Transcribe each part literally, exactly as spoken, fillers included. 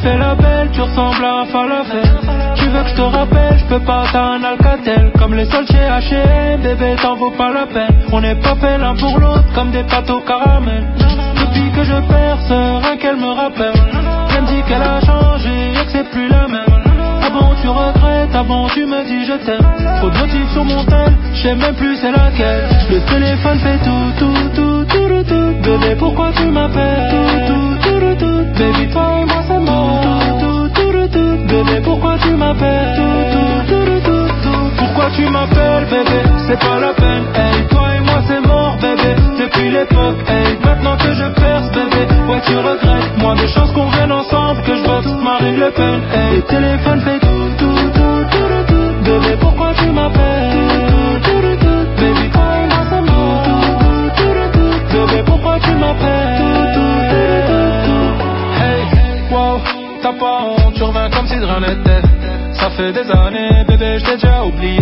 fais la belle, tu ressembles à un falafel. Tu veux que je te rappelle, je peux pas, t'as un Alcatel. Comme les soldes chez H et M, bébé t'en vaut pas la peine. On est pas fait l'un pour l'autre comme des pâtes au caramel. Depuis que je perce, rien qu'elle me rappelle. Elle me dit qu'elle a changé et que c'est plus la même. Avant tu regrettes, avant tu me dis je t'aime. Trop de notifs sur mon tel, je sais même plus c'est laquelle. Le téléphone fait tout, tout, tout, tout, tout, tout. Bébé pourquoi tu m'appelles? Tout, tout, tout, tout. Baby toi et moi c'est mort. Tout, tout, tout, tout. Bébé pourquoi tu m'appelles? Tout, tout, tout, tout, tout. Pourquoi tu m'appelles bébé? C'est pas la peine. Hey, toi et moi c'est mort bébé. Depuis l'époque, hey, maintenant que je perce bébé. Ouais tu regrettes, moins de chances qu'on vienne ensemble que je vote Marine Le Pen. Hey, le téléphone fait tout, tout, tout, tout, tout. Bébé pourquoi tu m'appelles? Tout, tout, tout. Baby toi et moi c'est mort. Tout, tout, tout. Bébé pourquoi tu m'appelles? Tout, tout, tout. Hey, wow, t'as pas honte, tu reviens comme si de rien n'était. Ça fait des années, bébé, je t'ai déjà oublié.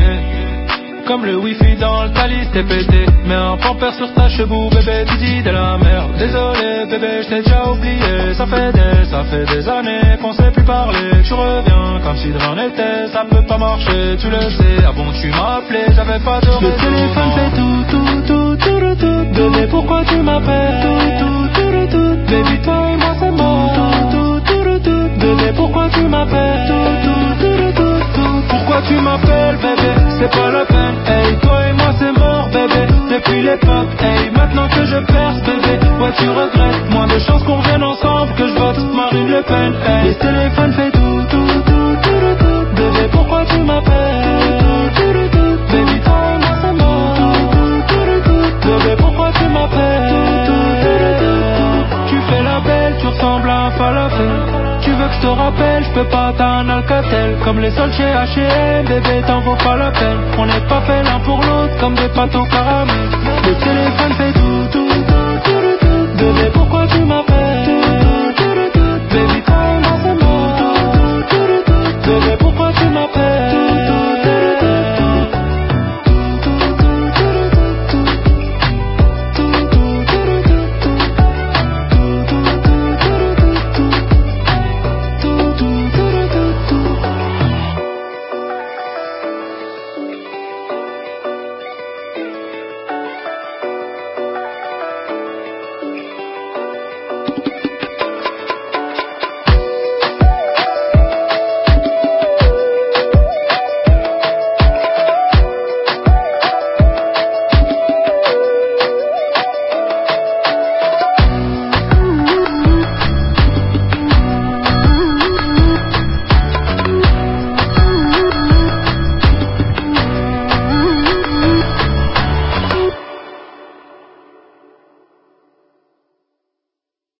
Comme le wifi dans le talis, t'es pété. Mets un pampers sur ta cheveux, bébé, tu dis de la merde. Désolé, bébé, je t'ai déjà oublié. Ça fait des, ça fait des années qu'on sait plus parler. Tu reviens comme si de rien n'était. Ça peut pas marcher, tu le sais. Avant que tu m'as appelé, j'avais pas de raison. Le téléphone fait tout, tout, tout, tout, tout. Bébé, pourquoi tu m'appelles? Tout, tout, tout, tout. Baby, toi et moi c'est mort. Tout, tout, tout, tout. Bébé, pourquoi tu m'appelles? Tout, tout, tout, tout, tout. Pourquoi tu m'appelles, bébé? C'est pas la peine. Hey, toi et moi c'est mort bébé. Depuis l'époque, hey, maintenant que je perce bébé. Ouais tu regrettes, moins de chances qu'on revienne ensemble que je vote Marine Le Pen. Hey, le téléphone fait tout, tout, tout, tout, tout. Bébé pourquoi tu m'appelles? Tout, tout, tout. Baby toi et moi c'est mort. Tout, tout, tout. Bébé pourquoi tu m'appelles? Tout, tout, tout. Tu fais la belle, tu ressembles à un falafel. Tu veux que je te rappelle, je peux pas, t'as un Alcatel. Comme les soldes chez H et M, bébé t'en vaut pas la peine. On n'est pas fait l'un pour l'autre comme des pâtes au caramel. Le téléphone fait tout.